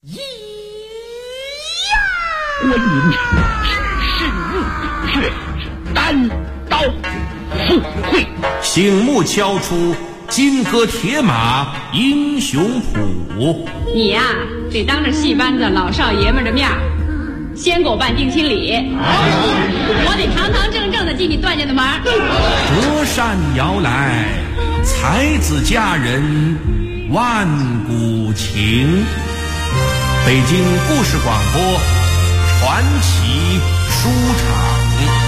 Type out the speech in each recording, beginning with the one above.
咿呀！观音是神木却单刀赴会， 醒目敲出金戈铁马英雄谱。 你呀，得当着戏班子老少爷们的面先给我办定亲礼，我得堂堂正正的进你段家的门。 折扇摇来，才子佳人万古情。北京故事广播传奇书场。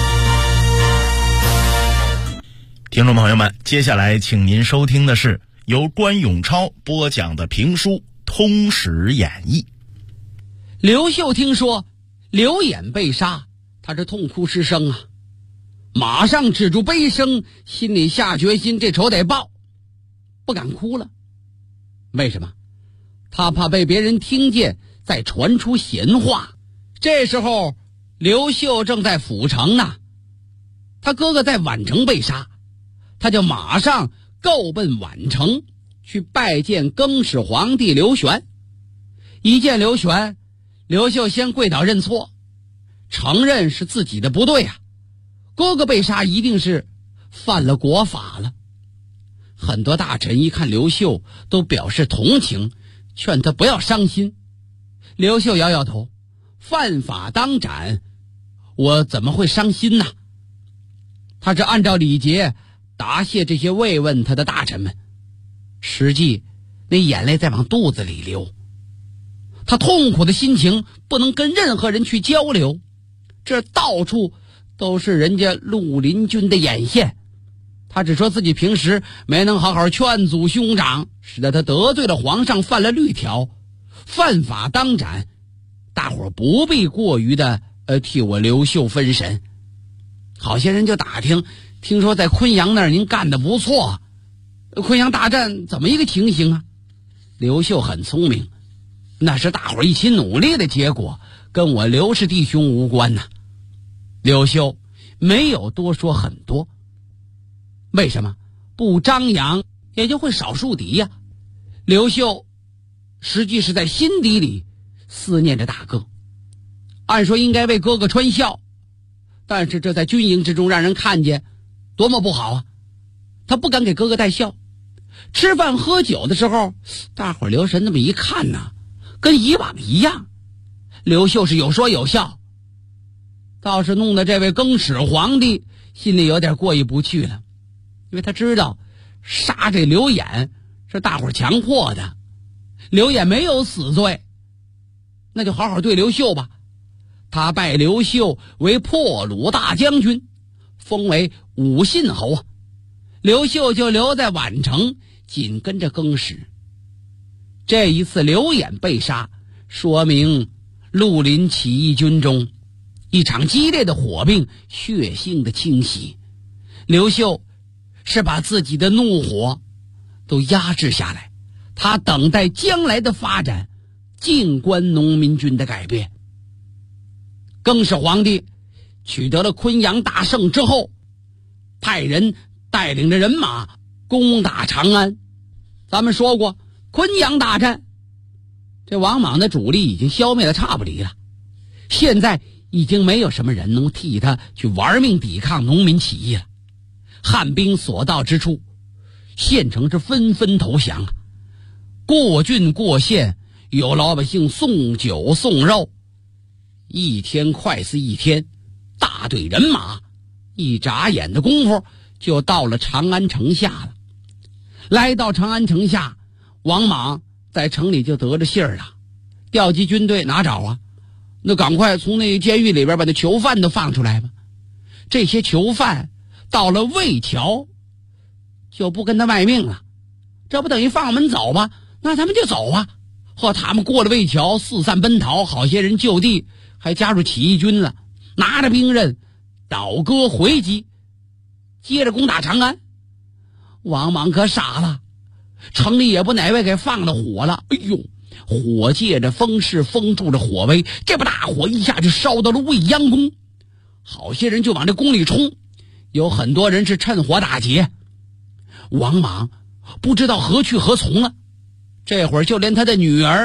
听众朋友们，接下来请您收听的是由关永超播讲的评书《通史演义》。 刘秀听说刘演被杀，他是痛哭失声啊，马上止住悲声，心里下决心这仇得报，不敢哭了。为什么？他怕被别人听见再传出闲话。这时候刘秀正在府城呢，他哥哥在宛城被杀，他就马上够奔宛城去拜见更始皇帝刘玄。一见刘玄，刘秀先跪倒认错，承认是自己的不对啊，哥哥被杀一定是犯了国法了。很多大臣一看刘秀都表示同情，劝他不要伤心。刘秀摇摇头，犯法当斩，我怎么会伤心呢？他是按照礼节答谢这些慰问他的大臣们，实际那眼泪在往肚子里流。他痛苦的心情不能跟任何人去交流，这到处都是人家绿林军的眼线。他只说自己平时没能好好劝阻兄长，使得他得罪了皇上，犯了律条，犯法当斩，大伙不必过于的替我刘秀分神。好些人就打听，听说在昆阳那儿您干得不错，昆阳大战怎么一个情形啊？刘秀很聪明，那是大伙一起努力的结果，跟我刘氏弟兄无关呐。刘秀没有多说很多，为什么？不张扬也就会少树敌呀。刘秀实际是在心底里思念着大哥，按说应该为哥哥穿孝，但是这在军营之中让人看见多么不好啊！他不敢给哥哥带孝。吃饭喝酒的时候，大伙留神那么一看呢，跟以往一样，刘秀是有说有笑，倒是弄得这位更始皇帝心里有点过意不去了。因为他知道杀这刘演是大伙强迫的，刘演没有死罪，那就好好对刘秀吧。他拜刘秀为破虏大将军，封为武信侯啊。刘秀就留在宛城，紧跟着更始。这一次刘演被杀，说明绿林起义军中一场激烈的火并，血腥的清洗。刘秀是把自己的怒火都压制下来，他等待将来的发展，静观农民军的改变。更始皇帝取得了昆阳大胜之后，派人带领着人马攻打长安。咱们说过，昆阳大战，这王莽的主力已经消灭得差不离了，现在已经没有什么人能替他去玩命抵抗农民起义了。汉兵所到之处，县城是纷纷投降啊！过郡过县，有老百姓送酒送肉，一天快似一天，大队人马一眨眼的功夫就到了长安城下了。来到长安城下，王莽在城里就得着信儿了，调集军队哪找啊？那赶快从那监狱里边把那囚犯都放出来吧。这些囚犯到了魏桥就不跟他卖命了，这不等于放我们走吗？那咱们就走啊！他们过了魏桥四散奔逃，好些人就地还加入起义军了，拿着兵刃倒戈回击，接着攻打长安。王莽可傻了，城里也不哪位给放了火了，哎呦，火借着风势封住了火威，这把大火一下就烧到了未央宫，好些人就往这宫里冲，有很多人是趁火打劫。王莽不知道何去何从了，这会儿就连他的女儿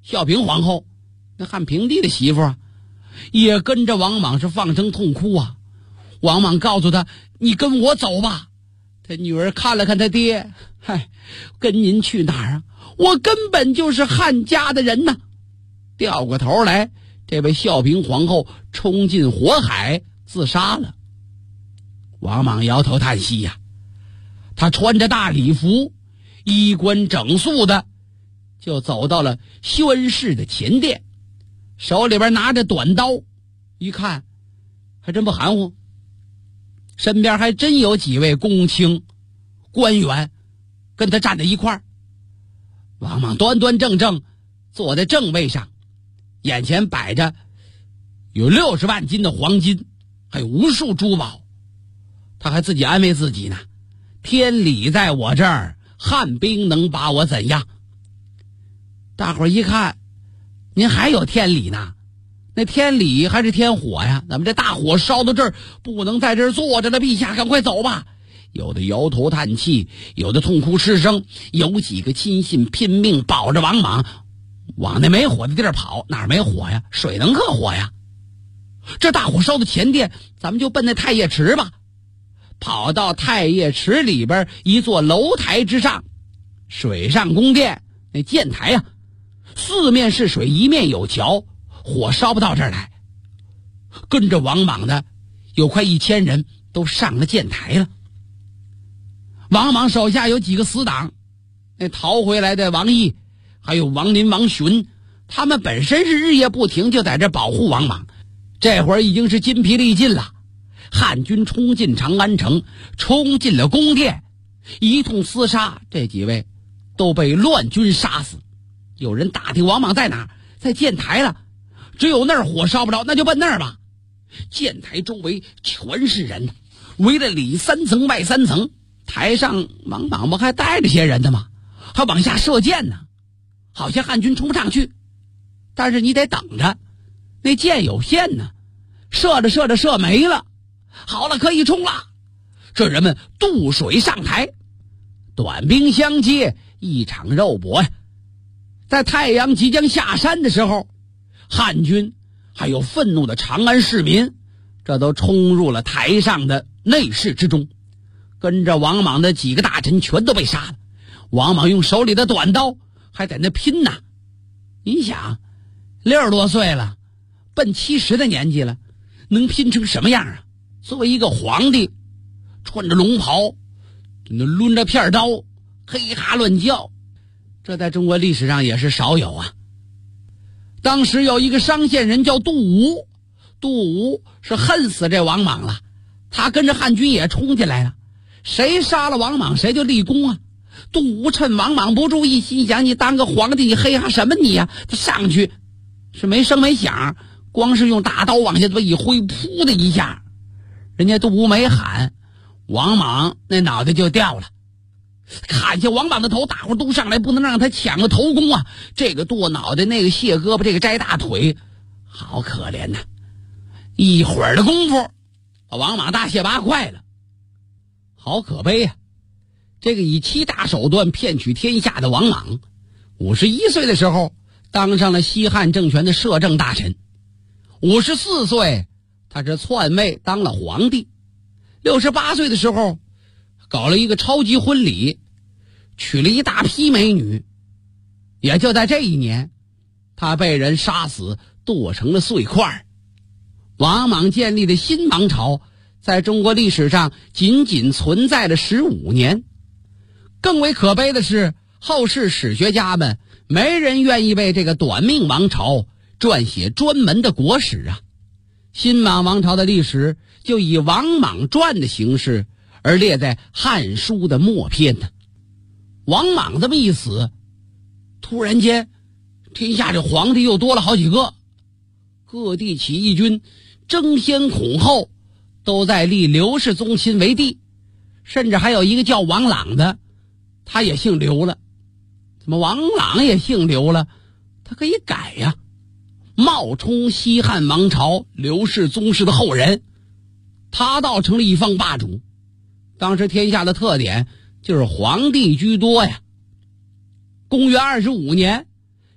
孝平皇后，那汉平帝的媳妇啊，也跟着王莽是放声痛哭啊。王莽告诉他：“你跟我走吧。”他女儿看了看他爹，嗨，跟您去哪儿啊？我根本就是汉家的人呐。掉过头来，这位孝平皇后冲进火海自杀了。王莽摇头叹息呀，他穿着大礼服，衣冠整肃的，就走到了宣室的前殿，手里边拿着短刀，一看还真不含糊，身边还真有几位公卿官员跟他站在一块儿。王莽端端正正坐在正位上，眼前摆着有60万斤的黄金，还有无数珠宝。他还自己安慰自己呢，天理在我这儿，汉兵能把我怎样？大伙儿一看，您还有天理呢？那天理还是天火呀？咱们这大火烧到这儿，不能在这儿坐着了，陛下赶快走吧。有的摇头叹气，有的痛哭失声，有几个亲信拼命保着王莽往那没火的地儿跑。哪儿没火呀？水能克火呀。这大火烧到前殿，咱们就奔那太液池吧。跑到太液池里边一座楼台之上，水上宫殿那箭台啊，四面是水，一面有桥，火烧不到这儿来。跟着王莽的有快1000人都上了箭台了。王莽手下有几个死党，那逃回来的王毅还有王林、王询，他们本身是日夜不停就在这保护王莽，这会儿已经是筋疲力尽了。汉军冲进长安城，冲进了宫殿，一通厮杀，这几位都被乱军杀死。有人打听王莽在哪儿，在箭台了，只有那儿火烧不着，那就奔那儿吧。箭台周围全是人，围了里3层外3层，台上王莽不还带着些人的吗？还往下射箭呢，好像汉军冲不上去，但是你得等着，那箭有限呢，射着射着射没了。好了，可以冲了。这人们渡水上台，短兵相接，一场肉搏呀。在太阳即将下山的时候，汉军还有愤怒的长安市民，这都冲入了台上的内室之中，跟着王莽的几个大臣全都被杀了。王莽用手里的短刀还在那拼呢。你想，60多岁了，奔70的年纪了，能拼成什么样啊？作为一个皇帝，穿着龙袍，那抡着片刀，嘿哈乱叫，这在中国历史上也是少有啊。当时有一个商县人叫杜吴，杜吴是恨死这王莽了，他跟着汉军也冲进来了，谁杀了王莽谁就立功啊。杜吴趁王莽不注意，心想你当个皇帝你嘿哈什么你呀？他上去是没声没响，光是用大刀往下一挥，噗的一下，人家杜吴没喊，王莽那脑袋就掉了。砍下王莽的头，大伙都上来，不能让他抢了头功啊！这个剁脑袋，那个卸胳膊，这个摘大腿，好可怜呐！一会儿的功夫，把王莽大卸8块了，好可悲呀！这个以欺诈手段骗取天下的王莽，51岁的时候当上了西汉政权的摄政大臣，54岁他是篡位当了皇帝，68岁的时候搞了一个超级婚礼，娶了一大批美女。也就在这一年，他被人杀死，剁成了碎块。王莽建立的新王朝在中国历史上仅仅存在了15年。更为可悲的是，后世史学家们没人愿意为这个短命王朝撰写专门的国史啊。新莽王朝的历史就以王莽传的形式而列在《汉书》的末篇呢。王莽这么一死，突然间天下这皇帝又多了好几个，各地起义军争先恐后，都在立刘氏宗亲为帝，甚至还有一个叫王朗的，他也姓刘了。怎么王朗也姓刘了？他可以改呀，冒充西汉王朝刘氏宗室的后人，他倒成了一方霸主。当时天下的特点就是皇帝居多呀。公元25年，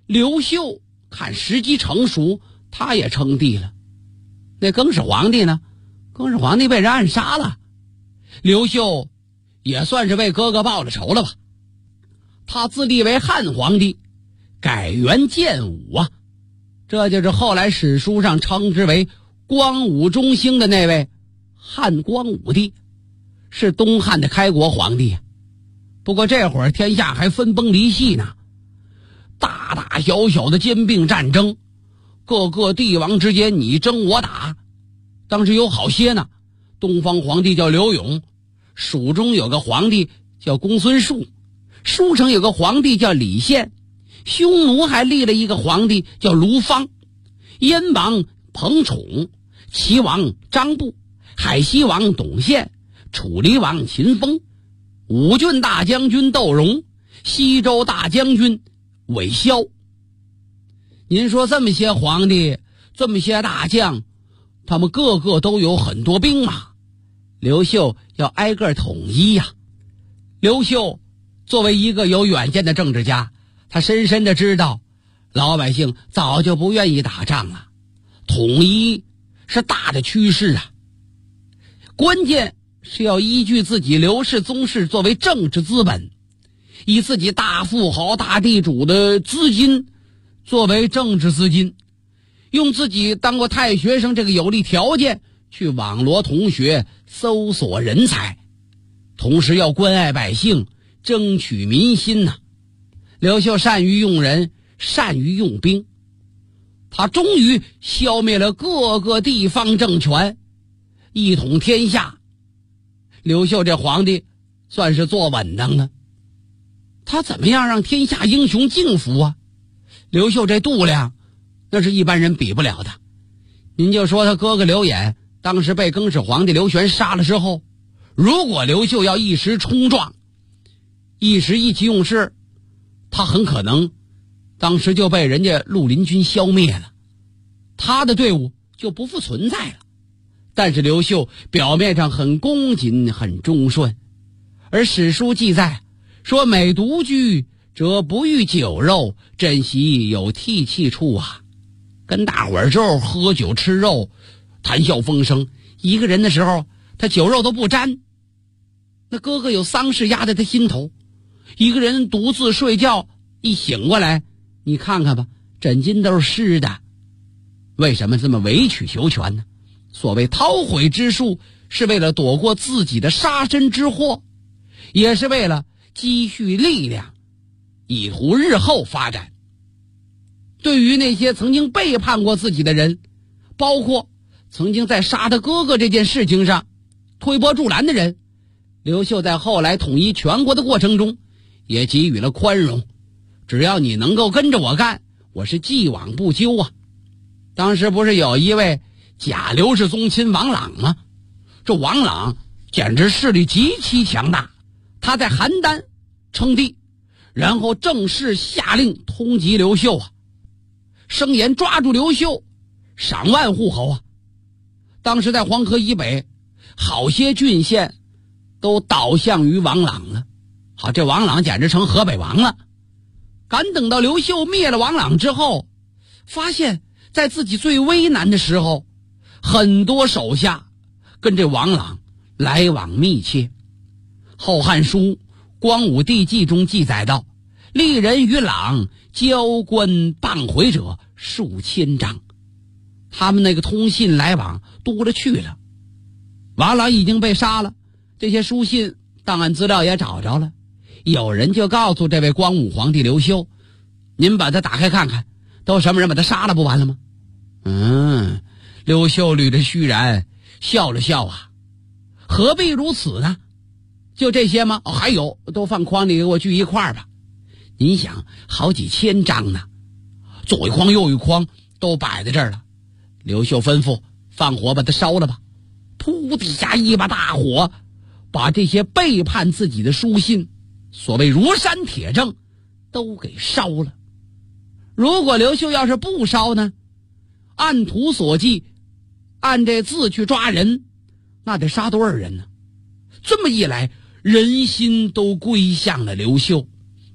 刘秀看时机成熟，他也称帝了。那更始皇帝呢？更始皇帝被人暗杀了，刘秀也算是为哥哥报了仇了吧。他自立为汉皇帝，改元建武啊，这就是后来史书上称之为光武中兴的那位汉光武帝，是东汉的开国皇帝啊。不过这会儿天下还分崩离析呢，大大小小的兼并战争，各个帝王之间你争我打。当时有好些呢，东方皇帝叫刘永，蜀中有个皇帝叫公孙述，舒城有个皇帝叫李宪，匈奴还立了一个皇帝叫卢方，燕王彭宠，齐王张布，海西王董宪，楚黎王秦风，五郡大将军窦融，西周大将军韦骁。您说这么些皇帝，这么些大将，他们个个都有很多兵马，刘秀要挨个统一呀。刘秀作为一个有远见的政治家，他深深的知道老百姓早就不愿意打仗了，统一是大的趋势啊。关键是要依据自己刘氏宗室作为政治资本，以自己大富豪大地主的资金作为政治资金，用自己当过太学生这个有利条件去网罗同学，搜索人才，同时要关爱百姓，争取民心呐。刘秀善于用人，善于用兵，他终于消灭了各个地方政权，一统天下。刘秀这皇帝算是坐稳当的。他怎么样让天下英雄敬服啊？刘秀这度量那是一般人比不了的。您就说他哥哥刘演当时被更始皇帝刘玄杀了之后，如果刘秀要一时冲撞，一时意气用事，他很可能当时就被人家绿林军消灭了，他的队伍就不复存在了。但是刘秀表面上很恭谨很忠顺，而史书记载说，每独居则不欲酒肉，珍惜有替气处啊。跟大伙儿就喝酒吃肉，谈笑风生，一个人的时候他酒肉都不沾。那哥哥有丧事压在他心头，一个人独自睡觉，一醒过来你看看吧，枕巾都是湿的。为什么这么委曲求全呢？所谓韬晦之术，是为了躲过自己的杀身之祸，也是为了积蓄力量，以图日后发展。对于那些曾经背叛过自己的人，包括曾经在杀他哥哥这件事情上推波助澜的人，刘秀在后来统一全国的过程中也给予了宽容，只要你能够跟着我干，我是既往不咎啊。当时不是有一位假刘氏宗亲王朗吗？这王朗简直势力极其强大，他在邯郸称帝，然后正式下令通缉刘秀啊，声言抓住刘秀赏万户侯啊。当时在黄河以北好些郡县都倒向于王朗了，好，这王朗简直成河北王了。赶等到刘秀灭了王朗之后，发现在自己最危难的时候，很多手下跟这王朗来往密切。《后汉书·光武帝纪》中记载道，历人与朗交官谤回者数千张，他们那个通信来往多了去了。王朗已经被杀了，这些书信档案资料也找着了，有人就告诉这位光武皇帝刘秀，您把它打开看看，都什么人把他杀了不完了吗？刘秀捋着须髯笑了笑啊，何必如此呢？就这些吗？还有，都放筐里给我聚一块儿吧。您想，好几千张呢，左一筐右一筐都摆在这儿了。刘秀吩咐放火把它烧了吧。噗底下一把大火，把这些背叛自己的书信，所谓如山铁证，都给烧了。如果刘秀要是不烧呢，按图所记，按这字去抓人，那得杀多少人呢？这么一来，人心都归向了刘秀，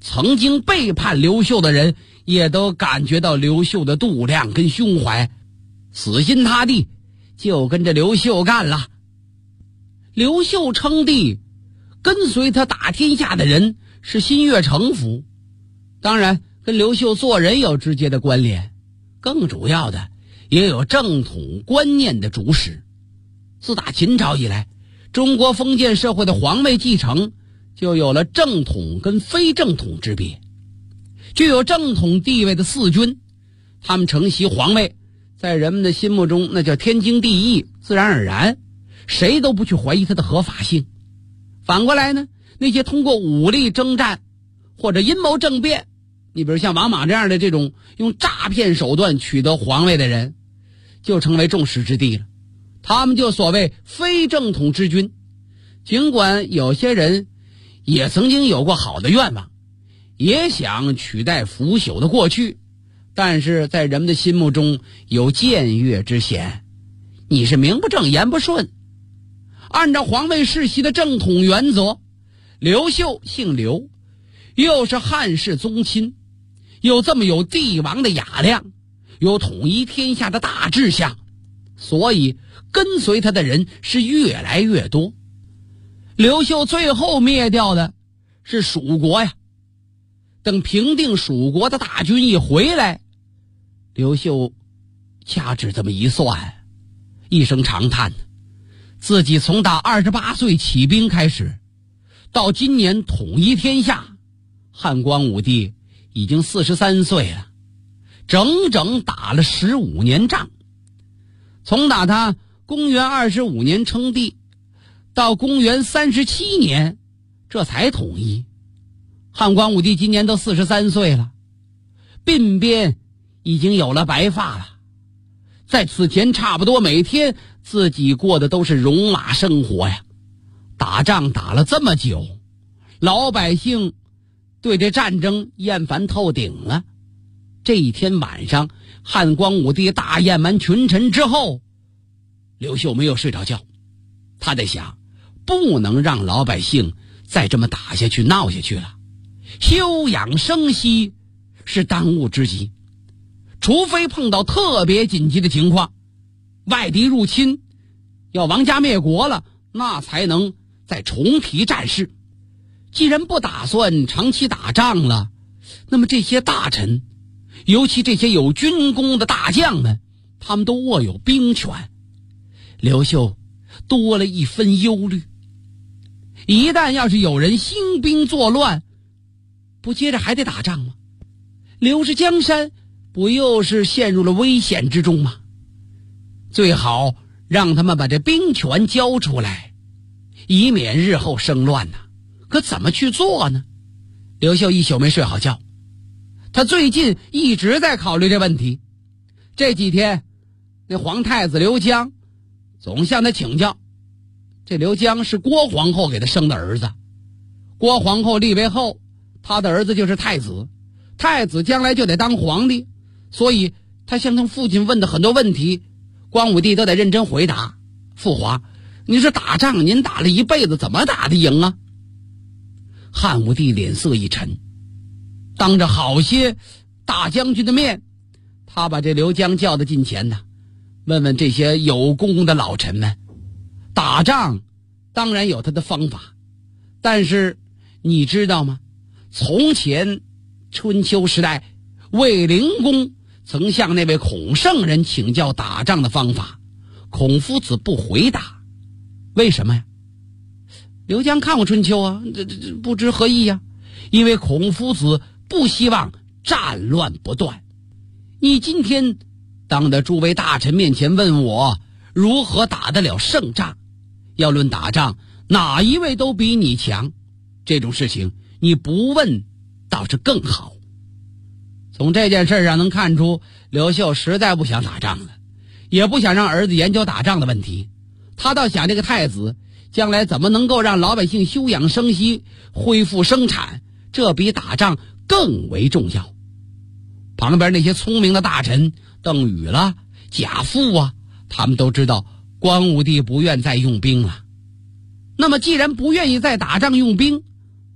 曾经背叛刘秀的人也都感觉到刘秀的度量跟胸怀，死心塌地就跟着刘秀干了。刘秀称帝，跟随他打天下的人是心悦诚服，当然跟刘秀做人有直接的关联，更主要的也有正统观念的主使。自打秦朝以来，中国封建社会的皇位继承就有了正统跟非正统之别。具有正统地位的四军，他们承袭皇位，在人们的心目中那叫天经地义，自然而然，谁都不去怀疑它的合法性。反过来呢，那些通过武力征战或者阴谋政变，你比如像王莽这样的这种用诈骗手段取得皇位的人，就成为众矢之的了。他们就所谓非正统之君。尽管有些人也曾经有过好的愿望，也想取代腐朽的过去，但是在人们的心目中有僭越之嫌，你是名不正言不顺。按照皇位世袭的正统原则，刘秀姓刘，又是汉室宗亲，又这么有帝王的雅量，有统一天下的大志向，所以跟随他的人是越来越多。刘秀最后灭掉的是蜀国呀。等平定蜀国的大军一回来，刘秀掐指这么一算，一声长叹，自己从打28岁起兵开始，到今年统一天下，汉光武帝已经43岁了，整整打了15年仗。从打他公元25年称帝到公元37年这才统一。汉光武帝今年都43岁了，鬓边已经有了白发了。在此前差不多每天自己过的都是戎马生活呀。打仗打了这么久，老百姓对这战争厌烦透顶了。这一天晚上，汉光武帝大宴完群臣之后，刘秀没有睡着觉，他在想，不能让老百姓再这么打下去闹下去了，休养生息是当务之急，除非碰到特别紧急的情况，外敌入侵要亡家灭国了，那才能再重提战事。既然不打算长期打仗了，那么这些大臣，尤其这些有军功的大将们，他们都握有兵权。刘秀多了一分忧虑，一旦要是有人兴兵作乱，不接着还得打仗吗？刘氏江山不又是陷入了危险之中吗？最好让他们把这兵权交出来，以免日后生乱呐。可怎么去做呢？刘秀一宿没睡好觉，他最近一直在考虑这问题。这几天那皇太子刘江总向他请教。这刘江是郭皇后给他生的儿子，郭皇后立为后，他的儿子就是太子，太子将来就得当皇帝，所以他向他父亲问的很多问题，光武帝都得认真回答。父皇，你说打仗您打了一辈子，怎么打得赢啊？汉武帝脸色一沉，当着好些大将军的面，他把这刘江叫到近前呢，问问这些有功的老臣们，打仗当然有他的方法，但是你知道吗？从前春秋时代，卫灵公曾向那位孔圣人请教打仗的方法，孔夫子不回答。为什么呀？刘江看过春秋啊，这不知何意呀？因为孔夫子不希望战乱不断。你今天当着诸位大臣面前问我如何打得了胜仗，要论打仗，哪一位都比你强，这种事情你不问倒是更好。从这件事上能看出，刘秀实在不想打仗了，也不想让儿子研究打仗的问题，他倒想这个太子将来怎么能够让老百姓休养生息，恢复生产，这比打仗更为重要。旁边那些聪明的大臣，邓禹了、贾父啊，他们都知道光武帝不愿再用兵了。那么既然不愿意再打仗用兵，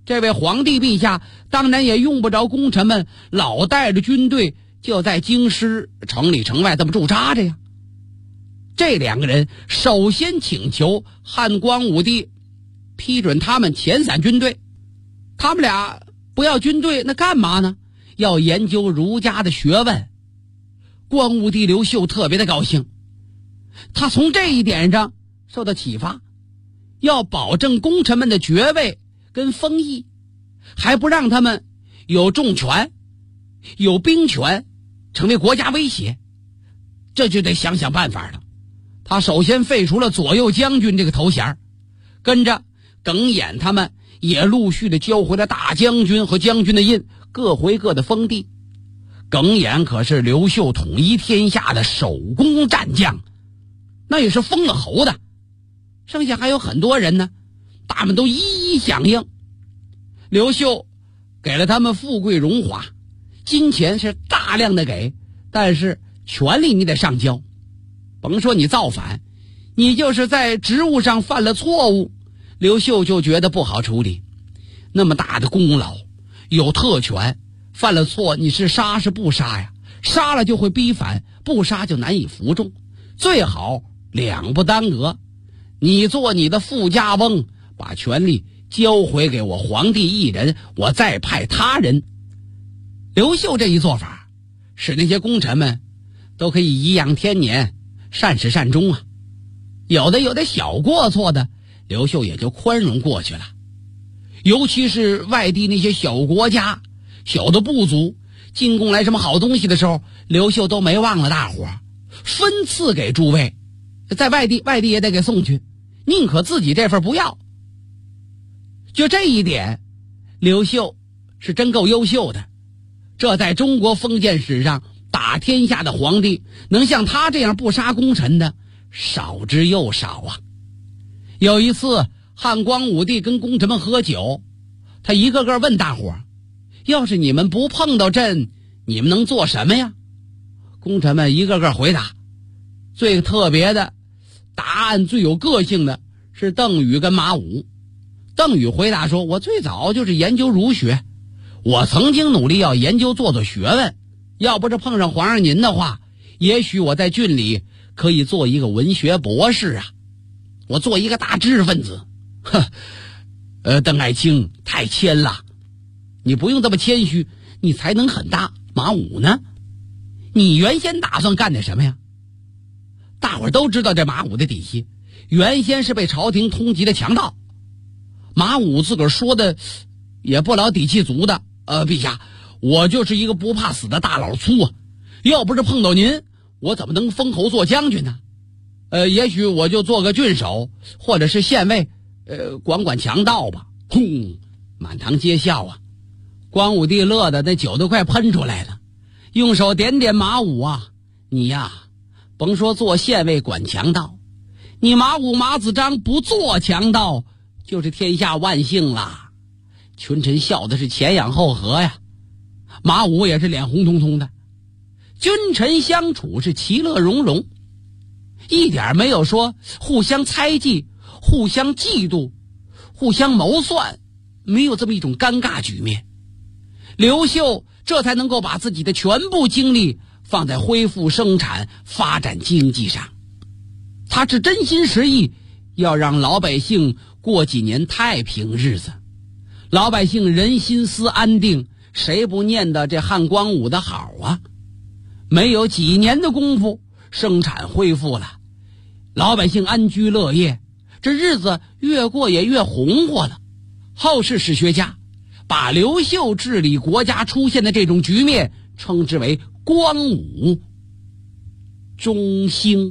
这位皇帝陛下当然也用不着功臣们老带着军队就在京师城里城外这么驻扎着呀。这两个人首先请求汉光武帝批准他们遣散军队。他们俩不要军队，那干嘛呢？要研究儒家的学问。光武帝刘秀特别的高兴，他从这一点上受到启发，要保证功臣们的爵位跟封邑，还不让他们有重权有兵权，成为国家威胁。这就得想想办法了。他首先废除了左右将军这个头衔，跟着耿弇他们也陆续的交回了大将军和将军的印，各回各的封地。耿弇可是刘秀统一天下的首功战将，那也是封了侯的。剩下还有很多人呢，他们都一一响应。刘秀给了他们富贵荣华，金钱是大量的给，但是权力你得上交。甭说你造反，你就是在职务上犯了错误，刘秀就觉得不好处理。那么大的功劳，有特权，犯了错你是杀是不杀呀？杀了就会逼反，不杀就难以服众。最好两不耽搁，你做你的富家翁，把权力交回给我皇帝一人，我再派他人。刘秀这一做法，使那些功臣们都可以颐养天年，善始善终啊。有的小过错的，刘秀也就宽容过去了。尤其是外地那些小国家、小的部族进贡来什么好东西的时候，刘秀都没忘了大伙儿，分赐给诸位。在外地也得给送去，宁可自己这份不要。就这一点，刘秀是真够优秀的。这在中国封建史上，打天下的皇帝能像他这样不杀功臣的少之又少啊。有一次汉光武帝跟功臣们喝酒，他一个个问大伙儿，要是你们不碰到朕，你们能做什么呀？功臣们一个个回答。最特别的答案，最有个性的是邓禹跟马武。邓禹回答说，我最早就是研究儒学，我曾经努力要研究做学问，要不是碰上皇上您的话，也许我在郡里可以做一个文学博士啊，我做一个大知识分子。邓爱卿太谦了，你不用这么谦虚，你才能很大。马武呢？你原先打算干点什么呀？大伙儿都知道这马武的底细，原先是被朝廷通缉的强盗。马武自个儿说的也不老底气足的，陛下，我就是一个不怕死的大老粗啊，要不是碰到您，我怎么能封侯做将军呢？也许我就做个郡守或者是县尉，管管强盗吧。轰，满堂皆笑啊。光武帝乐得那酒都快喷出来了，用手点点马武啊，你呀甭说做县尉管强盗，你马武马子章不做强盗就是天下万幸啦。群臣笑的是前仰后合呀，马武也是脸红彤彤的。君臣相处是其乐融融，一点没有说互相猜忌、互相嫉妒、互相谋算，没有这么一种尴尬局面。刘秀这才能够把自己的全部精力放在恢复生产、发展经济上。他是真心实意要让老百姓过几年太平日子。老百姓人心思安定，谁不念叨这汉光武的好啊？没有几年的功夫，生产恢复了，老百姓安居乐业，这日子越过也越红火了。后世史学家把刘秀治理国家出现的这种局面称之为光武中兴。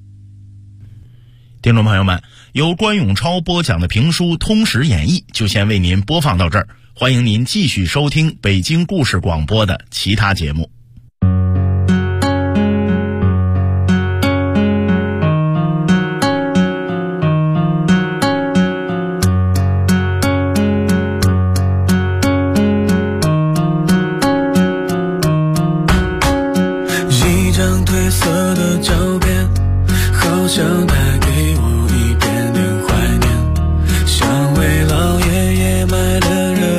听众朋友们，由关永超播讲的评书《通史演义》就先为您播放到这儿，欢迎您继续收听北京故事广播的其他节目。 一张褪色的照片，好像带给我一点点怀念，像为老爷爷买的热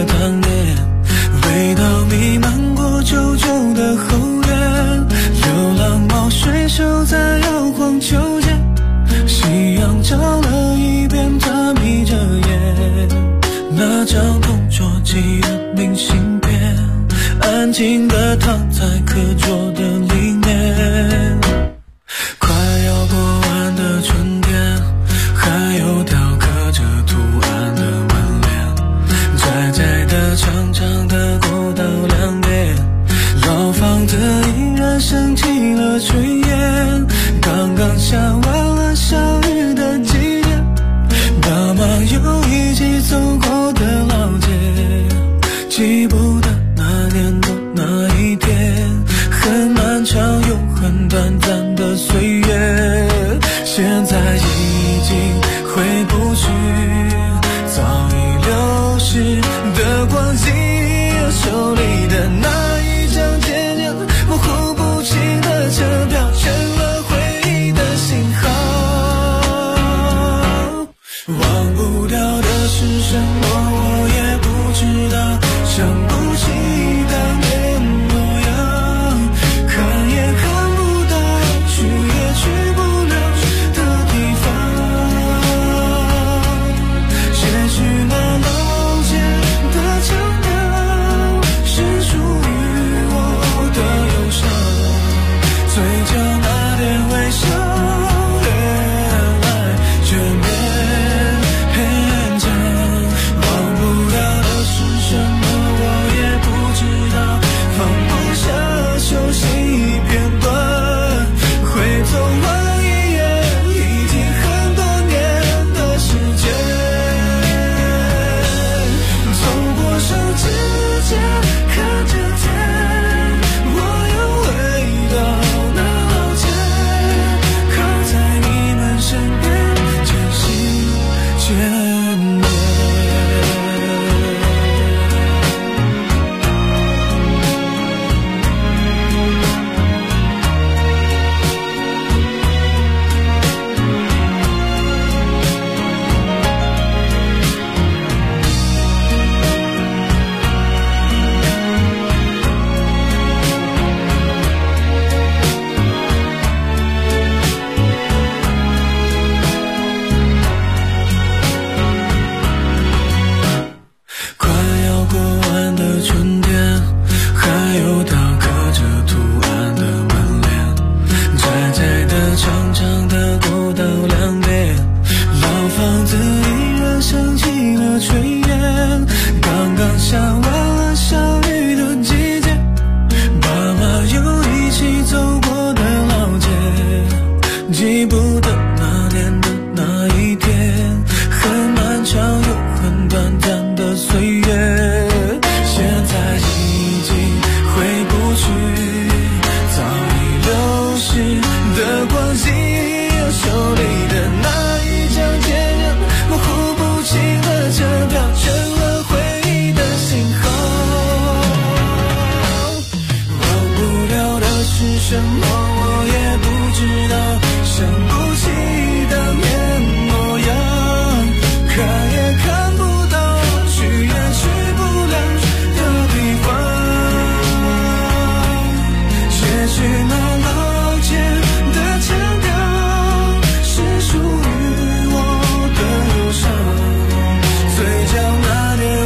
那张同桌寄的明信片，安静地躺在课桌的里面。快要过完的春天，还有条刻着图案的门帘，窄窄的长长的过道两边，老房子依然升起了炊烟，刚刚下完了小雨的季节，爸妈又一起走过的老街，记不得那年的那一天，很漫长又很短暂的岁月，现在已经回不去早已流逝的光景，手里的那一张渐渐模糊不清的车票，成了回忆的信号。忘不掉的是什么，我也不知道，想